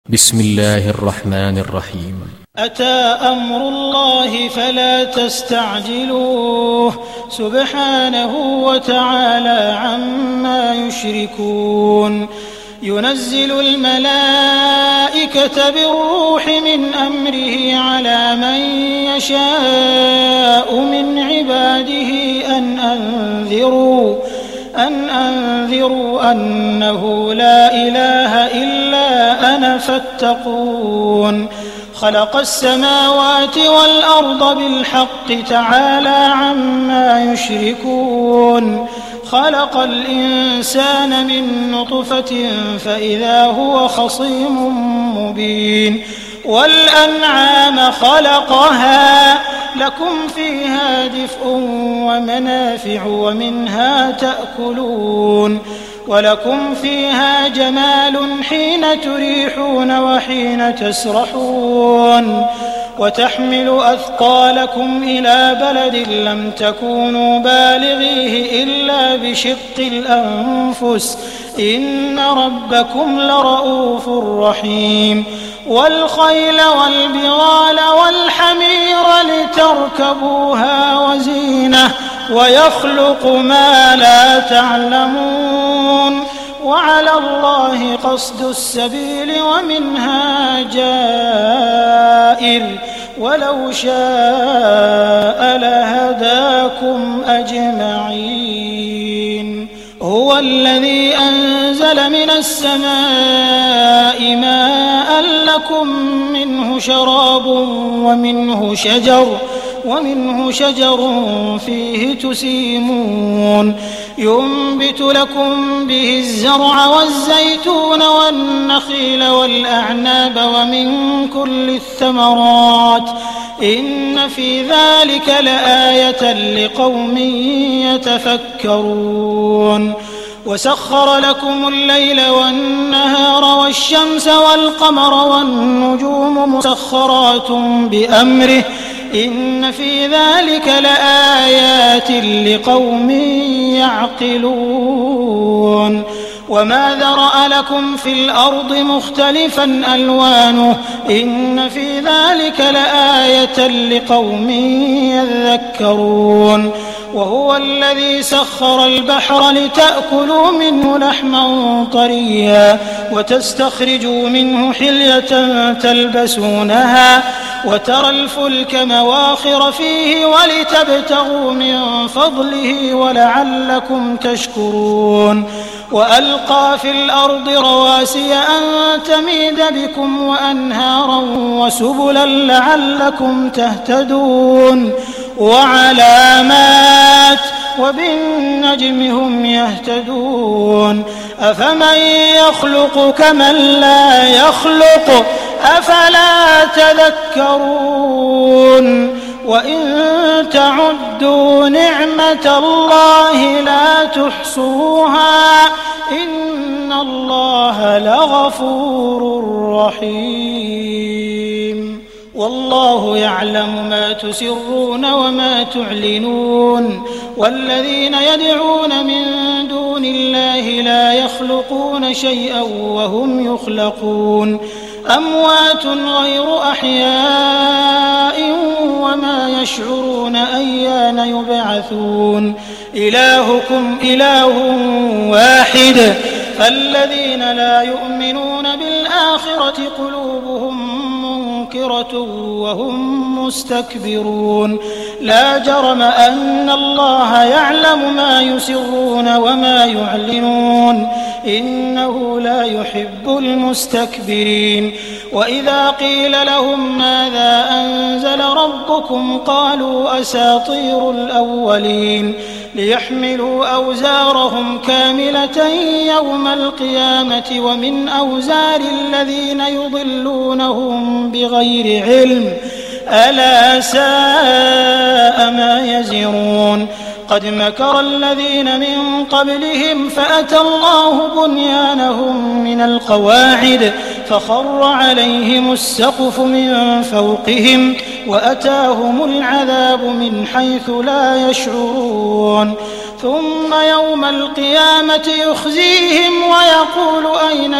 بسم الله الرحمن الرحيم. أتى أمر الله فلا تستعجلوه سبحانه وتعالى عما يشركون. ينزل الملائكة بالروح من أمره على من يشاء من عباده أن أنذروا أنه لا إله إلا أنا فاتقون. خلق السماوات والأرض بالحق تعالى عما يشركون. خلق الإنسان من نطفة فإذا هو خصيم مبين. والأنعام خلقها لكم فيها دفء ومنافع ومنها تأكلون. ولكم فيها جمال حين تريحون وحين تسرحون. وتحمل أثقالكم إلى بلد لم تكونوا بالغيه إلا بشق الأنفس إن ربكم لرؤوف رحيم. والخيل والبغال والحمير لتركبوها وزينة ويخلق ما لا تعلمون. وعلى الله قصد السبيل ومنها جائر ولو شاء لهداكم أجمعين. هو الذي أنزل من السماء ماء لكم منه شراب ومنه شجر فيه تسيمون. ينبت لكم به الزرع والزيتون والنخيل والأعناب ومن كل الثمرات إن في ذلك لآية لقوم يتفكرون. وسخر لكم الليل والنهار والشمس والقمر والنجوم مسخرات بأمره إن في ذلك لآيات لقوم يعقلون. وما ذرأ لكم في الأرض مختلفا ألوانه إن في ذلك لآية لقوم يذكرون. وهو الذي سخر البحر لتأكلوا منه لحما طريا وتستخرجوا منه حلية تلبسونها وترى الفلك مواخر فيه ولتبتغوا من فضله ولعلكم تشكرون. وألقى في الأرض رواسي أن تميد بكم وأنهارا وسبلا لعلكم تهتدون. وعلامات وبالنجم هم يهتدون. أفمن يخلق كمن لا يخلق أفلا تذكرون. وإن تعدوا نعمة الله لا تحصوها إن الله لغفور رحيم. والله يعلم ما تسرون وما تعلنون. والذين يدعون من دون الله لا يخلقون شيئا وهم يخلقون. أموات غير أحياء وما يشعرون أيان يبعثون. إلهكم إله واحد فالذين لا يؤمنون بالآخرة قلوبهم منكرة وهم مستكبرون. لا جرم أن الله يعلم ما يسرون وما يعلنون إنه لا يحب المستكبرين. وإذا قيل لهم ماذا أنزل ربكم قالوا أساطير الأولين ليحملوا أوزارهم كاملة يوم القيامة ومن أوزار الذين يضلونهم بغير علم ألا ساء ما يزرون. قد مكر الذين من قبلهم فأتى الله بنيانهم من القواعد فخر عليهم السقف من فوقهم وأتاهم العذاب من حيث لا يشعرون. ثم يوم القيامة يخزيهم ويقول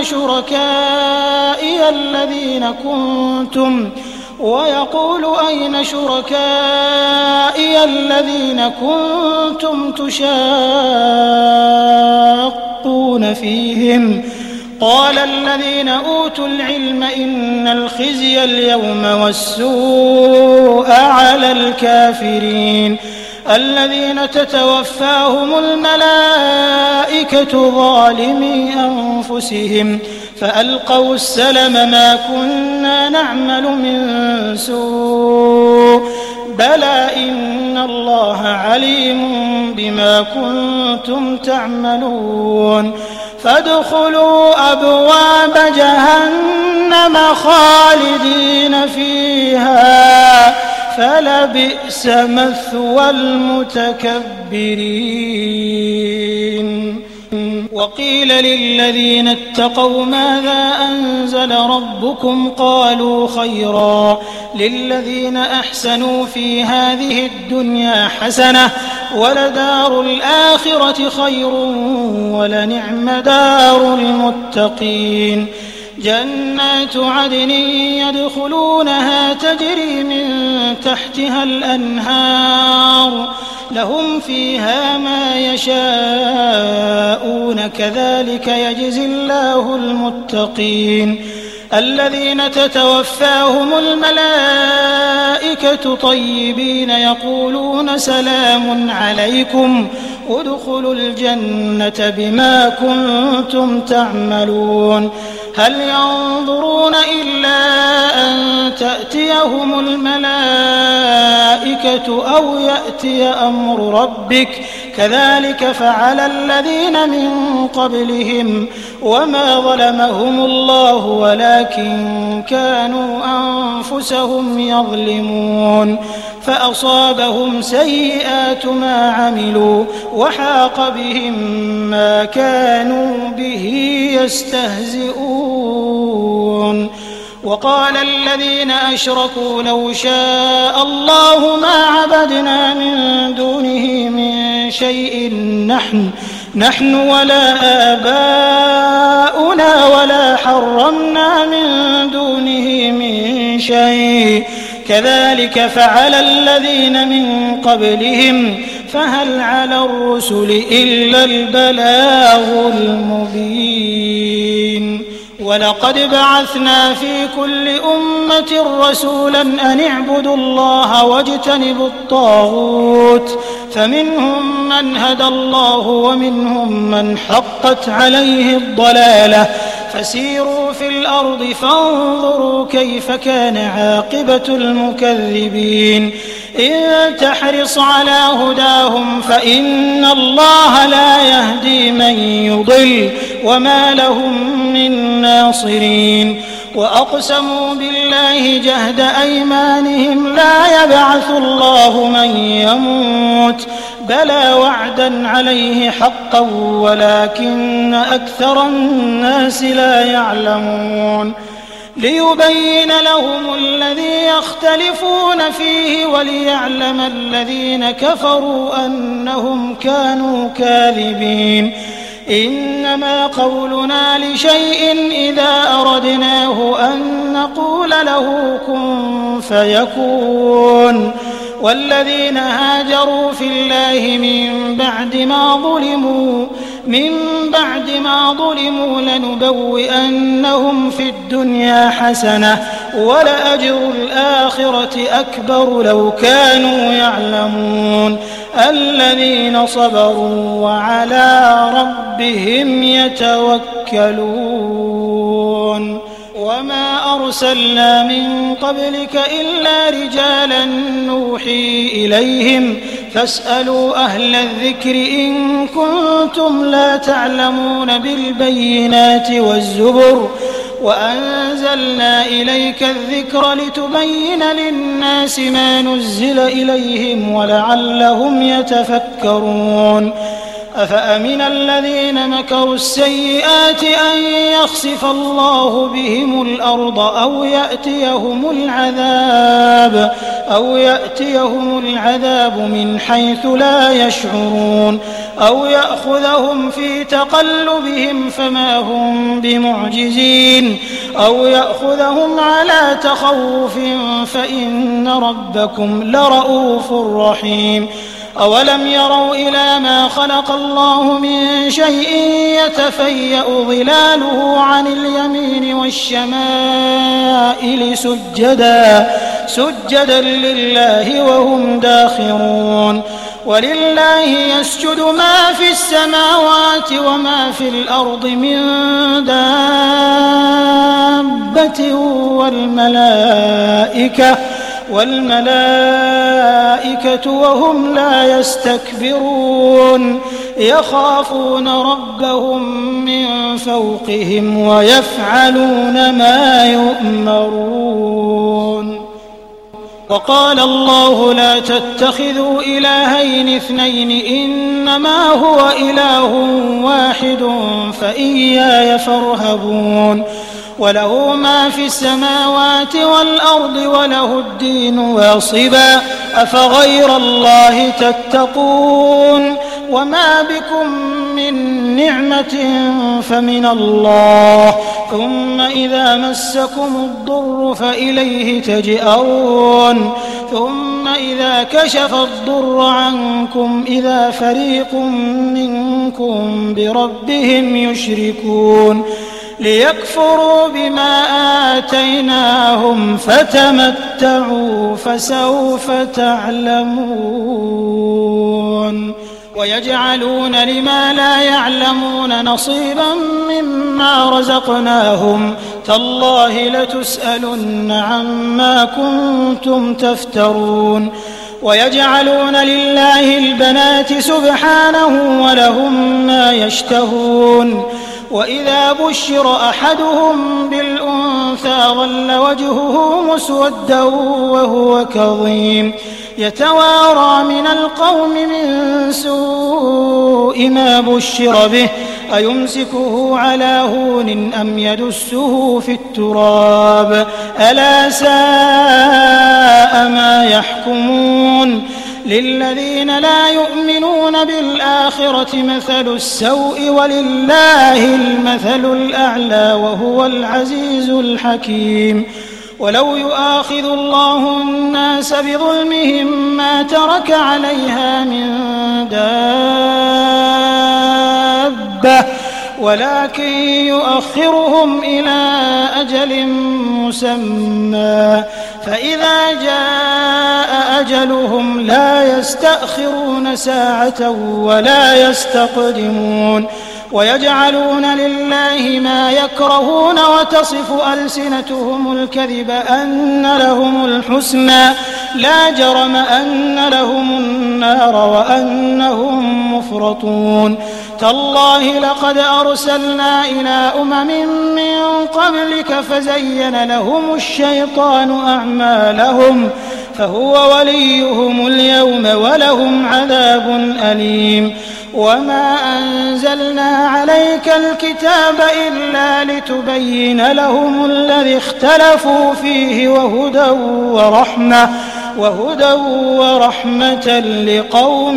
أين شركائي الذين كنتم تشاقون فيهم قال الذين أوتوا العلم إن الخزي اليوم والسوء على الكافرين الذين تتوفاهم الملائكة ظالمي أنفسهم فألقوا السلم ما كنا نعمل من سوء بلى إن الله عليم بما كنتم تعملون فادخلوا أبواب جهنم خالدين فيها فلبئس مثوى المتكبرين وقيل للذين اتقوا ماذا أنزل ربكم قالوا خيرا للذين أحسنوا في هذه الدنيا حسنة ولدار الآخرة خير ولنعم دار المتقين جنات عدن يدخلونها تجري من تحتها الأنهار لهم فيها ما يشاءون كذلك يجزي الله المتقين الذين تتوفاهم الملائكة طيبين يقولون سلام عليكم ادخلوا الجنة بما كنتم تعملون هل ينظرون إلا أن تأتيهم الملائكة أو يأتي أمر ربك كذلك فعل الذين من قبلهم وما ظلمهم الله ولكن كانوا أنفسهم يظلمون فأصابهم سيئات ما عملوا وحاق بهم ما كانوا به يستهزئون وقال الذين أشركوا لو شاء الله ما عبدنا من دونه من شيء نحن ولا آباؤنا ولا حرمنا من دونه من شيء كذلك فعل الذين من قبلهم فهل على الرسل إلا البلاغ المبين ولقد بعثنا في كل أمة رسولا أن اعبدوا الله واجتنبوا الطاغوت فمنهم من هدى الله ومنهم من حقت عليه الضلالة فسيروا في الأرض فانظروا كيف كان عاقبة المكذبين إن تحرص على هداهم فإن الله لا يهدي من يضل وما لهم من ناصرين وأقسموا بالله جهد أيمانهم لا يبعث الله من يموت بلى وعدا عليه حقا ولكن أكثر الناس لا يعلمون ليبين لهم الذي يختلفون فيه وليعلم الذين كفروا أنهم كانوا كاذبين إنما قولنا لشيء إذا أردناه أن نقول له كن فيكون والذين هاجروا في الله من بعد ما ظلموا لنبوئنهم في الدنيا حسنة ولأجر الآخرة أكبر لو كانوا يعلمون الذين صبروا وعلى ربهم يتوكلون وما أرسلنا من قبلك إلا رجالا نوحي إليهم فاسألوا أهل الذكر إن كنتم لا تعلمون بالبينات والزبر وأنزلنا إليك الذكر لتبين للناس ما نزل إليهم ولعلهم يتفكرون أفأمن الذين مكروا السيئات أن يخسف الله بهم الأرض أو يأتيهم العذاب من حيث لا يشعرون أو يأخذهم في تقلبهم فما هم بمعجزين أو يأخذهم على تخوف فإن ربكم لرؤوف رحيم أولم يروا إلى ما خلق الله من شيء يتفيأ ظلاله عن اليمين والشمائل سجدا لله وهم داخرون ولله يسجد ما في السماوات وما في الأرض من دابة والملائكة وهم لا يستكبرون يخافون ربهم من فوقهم ويفعلون ما يؤمرون. وقال الله لا تتخذوا إلهين اثنين إنما هو إله واحد فإياي فارهبون وله ما في السماوات والأرض وله الدين واصبا أفغير الله تتقون وما بكم من نعمة فمن الله ثم إذا مسكم الضر فإليه تجأرون ثم إذا كشف الضر عنكم إذا فريق منكم بربهم يشركون ليكفروا بما آتيناهم فتمتعوا فسوف تعلمون ويجعلون لما لا يعلمون نصيبا مما رزقناهم تالله لتسألن عما كنتم تفترون ويجعلون لله البنات سبحانه ولهم ما يشتهون وإذا بشر أحدهم بالأنثى ظل وجهه مسودا وهو كظيم يتوارى من القوم من سوء ما بشر به أيمسكه على هون أم يدسه في التراب ألا ساء ما يحكمون للذين لا يؤمنون بالآخرة مثل السوء ولله المثل الأعلى وهو العزيز الحكيم ولو يؤاخذ الله الناس بظلمهم ما ترك عليها من دابة ولكن يؤخرهم إلى أجل مسمى فإذا جاء أجلهم لا يستأخرون ساعة ولا يستقدمون ويجعلون لله ما يكرهون وتصف ألسنتهم الكذب أن لهم الحسنى لا جرم أن لهم النار وأنهم مفرطون تالله لقد أرسلنا إلى من قبلك فزين لهم الشيطان أعمالهم فهو وليهم اليوم ولهم عذاب أليم وما أنزلنا عليك الكتاب إلا لتبين لهم الذي اختلفوا فيه وهدى ورحمة لقوم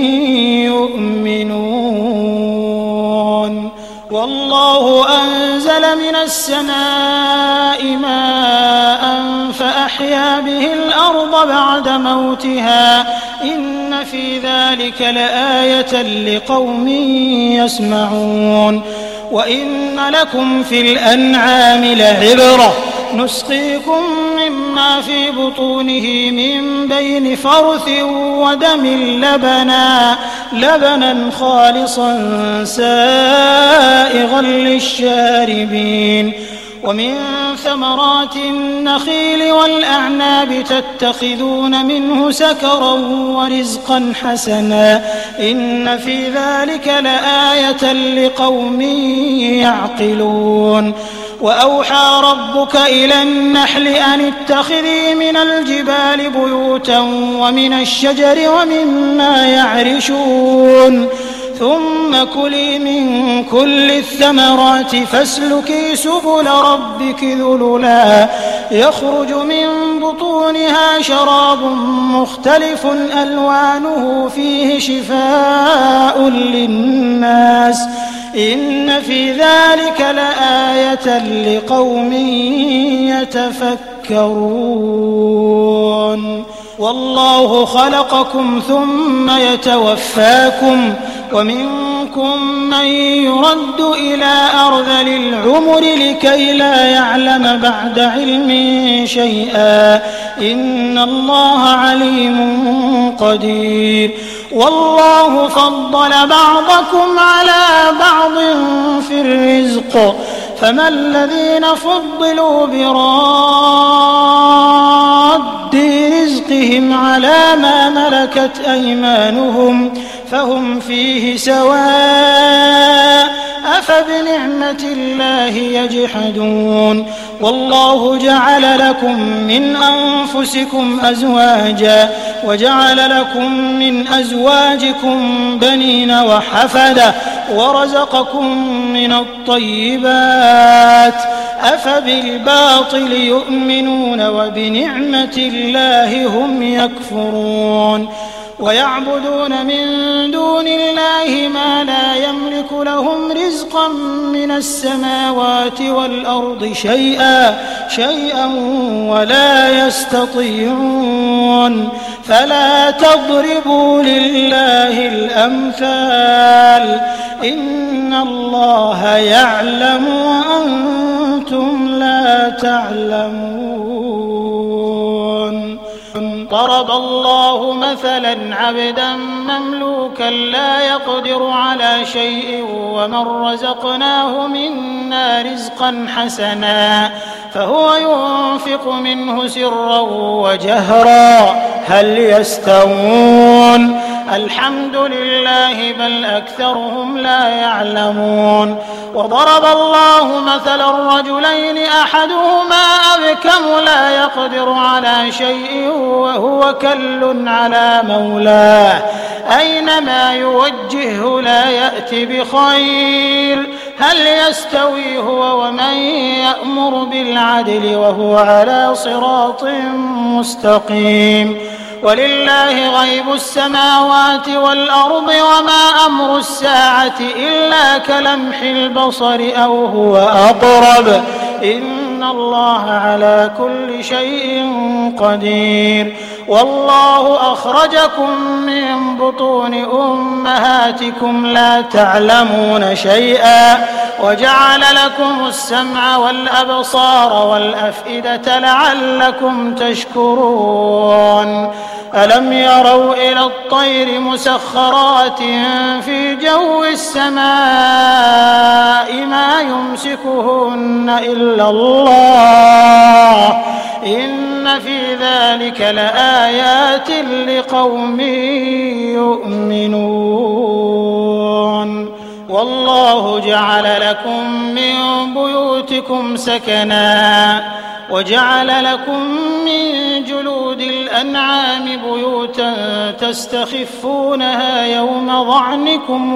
يؤمنون والله أنزل من السماء ماء فأحيا به الأرض بعد موتها إن في ذلك لآية لقوم يسمعون وإن لكم في الأنعام لعبرة نسقيكم مما في بطونه من بين فرث ودم لبنا خالصا سائغا للشاربين ومن ثمرات النخيل والأعناب تتخذون منه سكرا ورزقا حسنا إن في ذلك لآية لقوم يعقلون وأوحى ربك إلى النحل أن اتخذي من الجبال بيوتا ومن الشجر ومما يعرشون ثم كلي من كل الثمرات فاسلكي سبل ربك ذللا يخرج من بطونها شراب مختلف ألوانه فيه شفاء للناس إن في ذلك لآية لقوم يتفكرون والله خلقكم ثم يتوفاكم ومنكم من يرد إلى أرذل العمر لكي لا يعلم بعد علم شيئا إن الله عليم قدير والله فضل بعضكم على بعض في الرزق فما الذين فضلوا براد رزقهم على ما ملكت أيمانهم فهم فيه سواء أفبنعمة الله يجحدون والله جعل لكم من أنفسكم أزواجا وجعل لكم من أزواجكم بنين وحفدة ورزقكم من الطيبات أفبالباطل يؤمنون وبنعمة الله هم يكفرون ويعبدون من دون الله ما لا يملك لهم رزقا من السماوات والأرض شيئا ولا يستطيعون فلا تضربوا لله الأمثال إن الله يعلم وأنتم لا تعلمون ضرب الله مثلا عبدا مملوكا لا يقدر على شيء ومن رزقناه منا رزقا حسنا فهو ينفق منه سرا وجهرا هل يستوون الحمد لله بل أكثرهم لا يعلمون وضرب الله مثلا رجلين أحدهما أبكم لا يقدر على شيء وهو كل على مولاه أينما يوجهه لا يأتي بخير هل يستوي هو ومن يأمر بالعدل وهو على صراط مستقيم ولله غيب السماوات والأرض وما أمر الساعة إلا كلمح البصر أو هو أقرب إن الله على كل شيء قدير والله أخرجكم من بطون أمهاتكم لا تعلمون شيئا وجعل لكم السمع والأبصار والأفئدة لعلكم تشكرون ألم يروا إلى الطير مسخرات في جو السماء ما يمسكهن إلا الله إن في ذلك لآيات لقوم يؤمنون والله جعل لكم من بيوتكم سكنا وجعل لكم من جلود الأنعام بيوتا تستخفونها يوم ظعنكم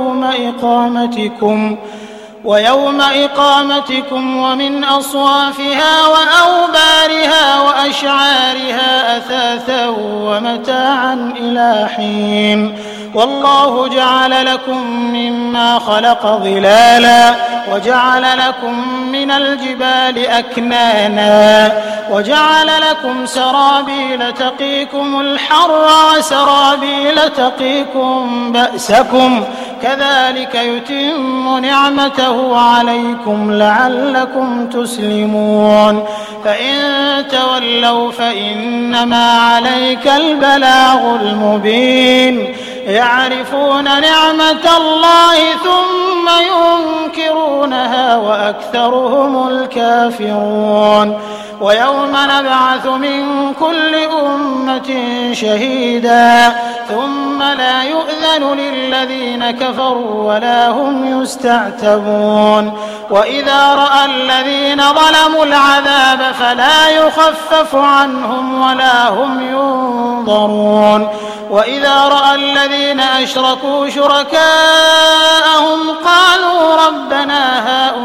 ويوم إقامتكم ومن أصوافها وأوبارها وأشعارها أثاثا ومتاعا إلى حين والله جعل لكم مما خلق ظلالا وجعل لكم من الجبال أكنانا وجعل لكم سرابيل تقيكم الحر وسرابيل تقيكم بأسكم كذلك يتم نعمته عليكم لعلكم تسلمون فإن تولوا فإنما عليك البلاغ المبين يعرفون نعمة الله ثم ينكرونها وأكثرهم الكافرون ويوم نبعث من كل أمة شهيدا ثم لا يؤذن للذين كفروا ولا هم يستعتبون وإذا رأى الذين ظلموا العذاب فلا يخفف عنهم ولا هم ينظرون وإذا رأى الذين أشركوا شركاءهم قالوا ربنا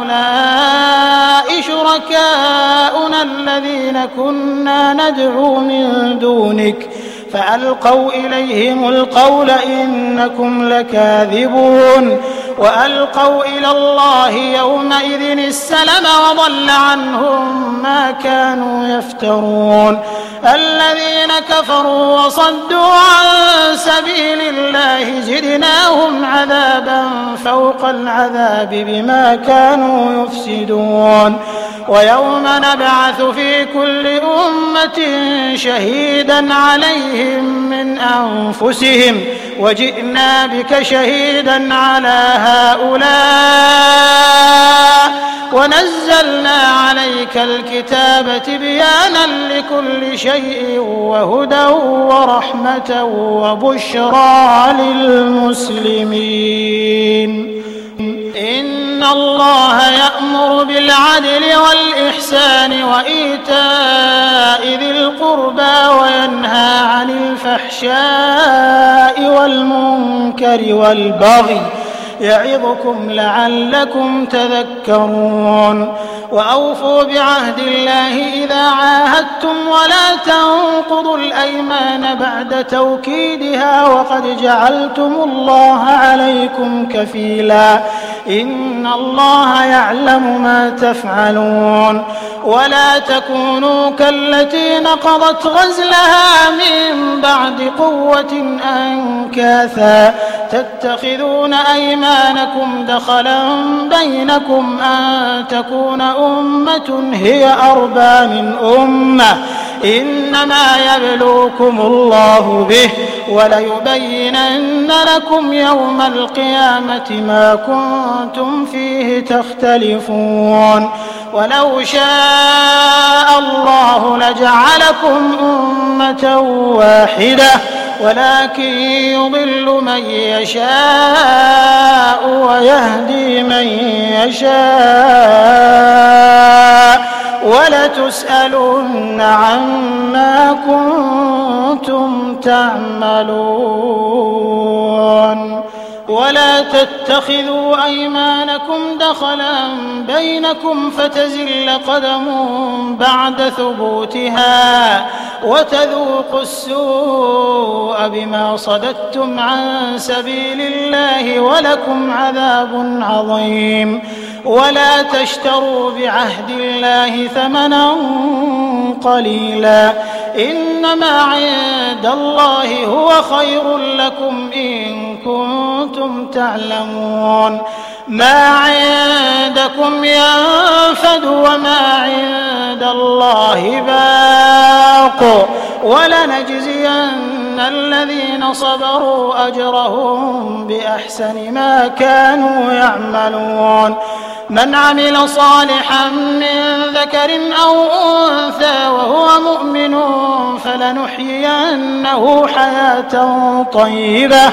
هؤلاء شركاؤنا الذين كنا ندعو من دونك فألقوا إليهم القول إنكم لكاذبون وألقوا إلى الله يومئذ السلم وضل عنهم ما كانوا يفترون الذين كفروا وصدوا عن سبيل الله زدناهم عذابا فوق العذاب بما كانوا يفسدون ويوم نبعث في كل أمة شهيدا عليهم من أنفسهم وجئنا بك شهيدا على هؤلاء ونزلنا عليك الكتاب تبيانا لكل شيء وهدى ورحمة وبشرى للمسلمين إن الله يأمر بالعدل والإحسان وإيتاء ذي القربى وينهى عن الفحشاء والمنكر والبغي يعظكم لعلكم تذكرون وأوفوا بعهد الله إذا عاهدتم ولا تنقضوا الأيمان بعد توكيدها وقد جعلتم الله عليكم كفيلا إن الله يعلم ما تفعلون ولا تكونوا كالتي نقضت غزلها من بعد قوة أنكاثا تتخذون أيمانكم دخلا بينكم أن تكون أمة هي أربى من أمة إنما يبلوكم الله به وليبينن لكم يوم القيامة ما كنتم فيه تختلفون ولو شاء الله لجعلكم أمة واحدة ولكن يضل من يشاء ويهدي من يشاء ولتسألن عما كنتم تعملون ولا تتخذوا أيمانكم دخلا بينكم فتزل قدم بعد ثبوتها وتذوقوا السوء بما صددتم عن سبيل الله ولكم عذاب عظيم ولا تشتروا بعهد الله ثمنا قليلا إنما عند الله هو خير لكم إن كنتم تعلمون ما عندكم ينفد وما عند الله باق ولنجزين الذين صبروا أجرهم بأحسن ما كانوا يعملون من عمل صالحا من ذكر أو أنثى وهو مؤمن فلنحيينه حياة طيبة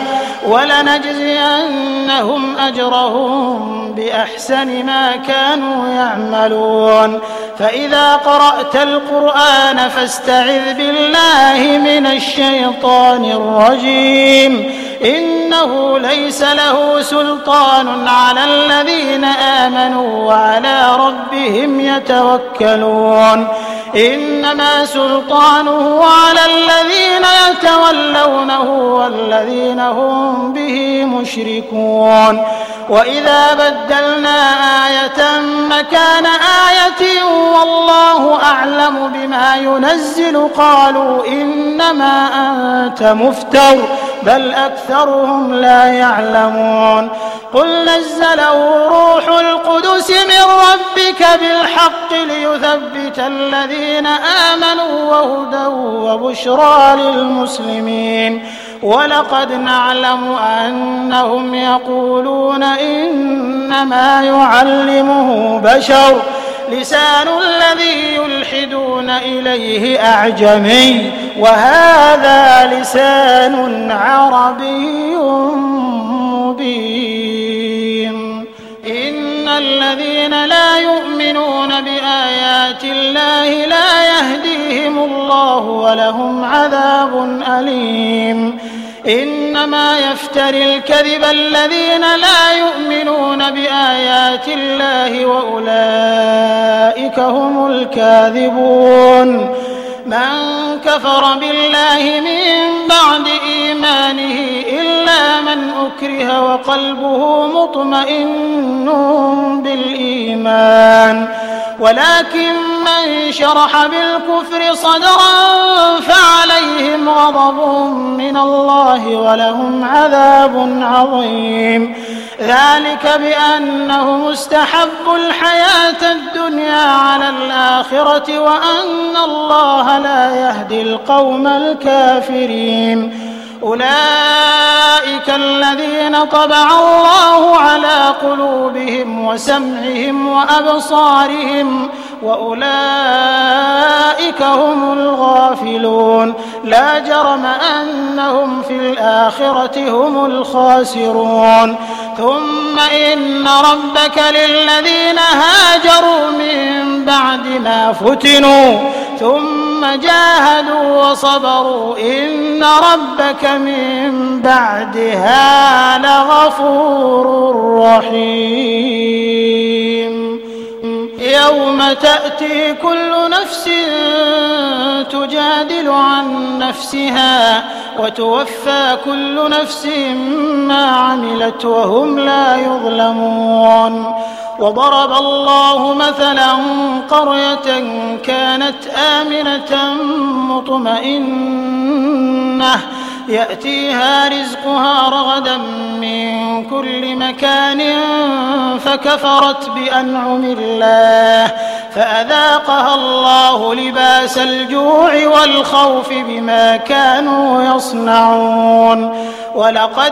ولنجزينهم أجرهم بأحسن ما كانوا يعملون فإذا قرأت القرآن فاستعذ بالله من الشيطان الرجيم إنه ليس له سلطان على الذين آمنوا وعلى ربهم يتوكلون إنما سلطانه على الذين يتولونه والذين هم به مشركون وإذا بدلنا آية مكان آية والله أعلم بما ينزل قالوا إنما أنت مفتر بل أكثرهم لا يعلمون قل نزله روح القدس من ربك بالحق ليثبت الذين آمنوا وهدى وبشرى للمسلمين ولقد نعلم أنهم يقولون إنما يعلمه بشر لسان الذي يلحدون إليه أعجمي وهذا لسان عربي مبين إن الذين لا يؤمنون يؤمنون بآيات الله لا يهديهم الله ولهم عذاب أليم. إنما يفتري الكذب الذين لا يؤمنون بآيات الله وأولئك هم الكاذبون. من كفر بالله من بعد إيمانه إلا من أكره وقلبه مطمئن بالإيمان، ولكن من شرح بالكفر صدرا فعليهم غضب من الله ولهم عذاب عظيم. ذلك بأنهم استحبوا الحياة الدنيا على الآخرة وأن الله لا يهدي القوم الكافرين. أولئك الذين طبع الله على قلوبهم وسمعهم وأبصارهم وأولئك هم الغافلون. لا جرم أنهم في الآخرة هم الخاسرون. ثم إن ربك للذين هاجروا من بعد ما فتنوا ثم جاهدوا وصبروا إن ربك من بعدها لغفور رحيم. يوم تأتي كل نفس تجادل عن نفسها وتوفى كل نفس ما عملت وهم لا يظلمون. وضرب الله مثلا قرية كانت آمنة مطمئنة يأتيها رزقها رغدا من كل مكان فكفرت بأنعم الله فأذاقها الله لباس الجوع والخوف بما كانوا يصنعون. ولقد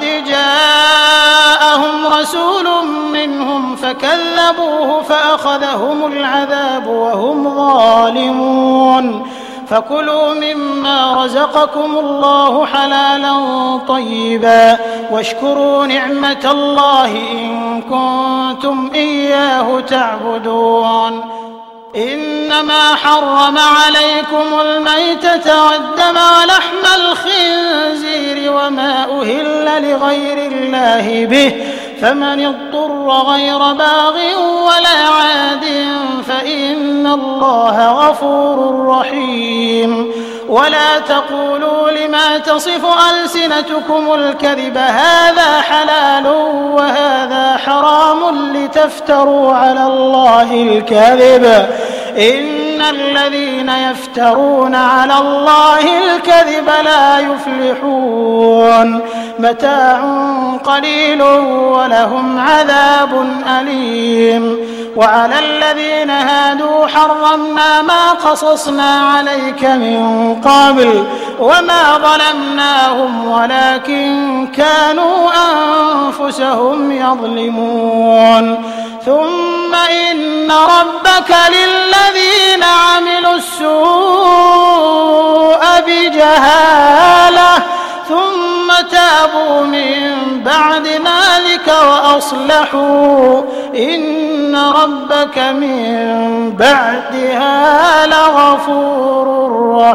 جاءهم رسول منهم فكذبوه فأخذهم العذاب وهم ظالمون. فكلوا مما رزقكم الله حلالا طيبا واشكروا نعمة الله إن كنتم إياه تعبدون. إنما حرم عليكم الميتة والدم ولحم الخنزير وما أهل لغير الله به فمن اضطر غير باغ ولا عاد فإن الله غفور رحيم. ولا تقولوا لما تصف ألسنتكم الكذب هذا حلال وهذا حرام لتفتروا على الله الكذب إن الذين يفترون على الله الكذب لا يفلحون. متاع قليل ولهم عذاب أليم. وعلى الذين هادوا حرمنا ما قصصنا عليك من قبل وما ظلمناهم ولكن كانوا أنفسهم يظلمون. ثم إن ربك للذين عملوا السوء بجهالة ثم تابوا من بعد ذلك وأصلحوا إن ربك من بعدها لغفور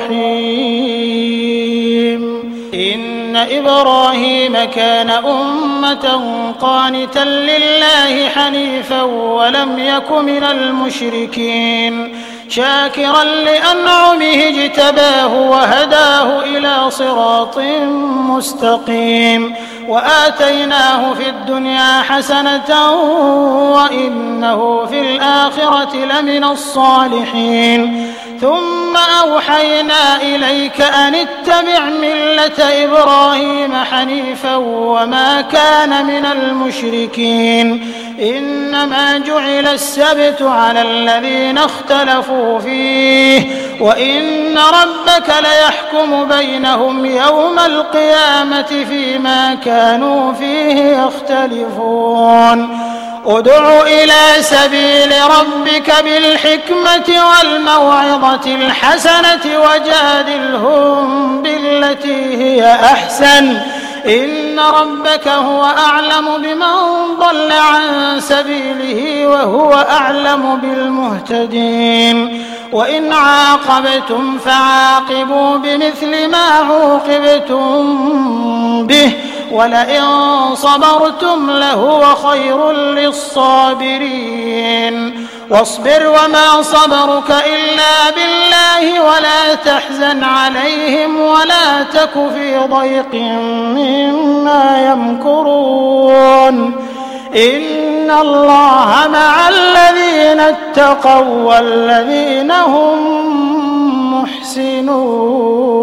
رحيم. إن إبراهيم كان أمة قانتا لله حنيفا ولم يك من المشركين شاكرا لأنعمه اجتباه وهداه إلى صراط مستقيم. وآتيناه في الدنيا حسنة وإنه في الآخرة لمن الصالحين. ثم أوحينا إليك أن اتبع ملة إبراهيم حنيفا وما كان من المشركين. إنما جعل السبت على الذين اختلفوا فيه وإن ربك ليحكم بينهم يوم القيامة فيما كانوا فيه يختلفون. ادع إلى سبيل ربك بالحكمة والموعظة الحسنة وجادلهم بالتي هي أحسن إن ربك هو أعلم بمن ضل عن سبيله وهو أعلم بالمهتدين وإن عاقبتم فعاقبوا بمثل ما عوقبتم به ولئن صبرتم لهو خير للصابرين واصبر وما صبرك إلا بالله ولا تحزن عليهم ولا تك في ضيق مما يمكرون إن الله مع الذين اتقوا والذين هم محسنون.